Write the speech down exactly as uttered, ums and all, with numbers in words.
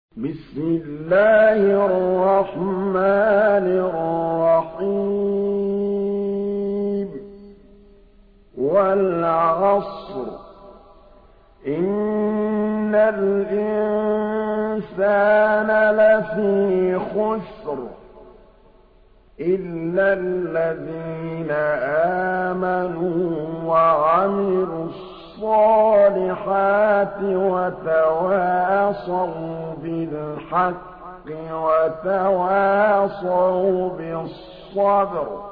بسم الله الرحمن الرحيم والعصر إن الإنسان لفي خسر إلا الذين آمنوا وعملوا الصالحات وتواصوا بالحق وتواصوا بالصبر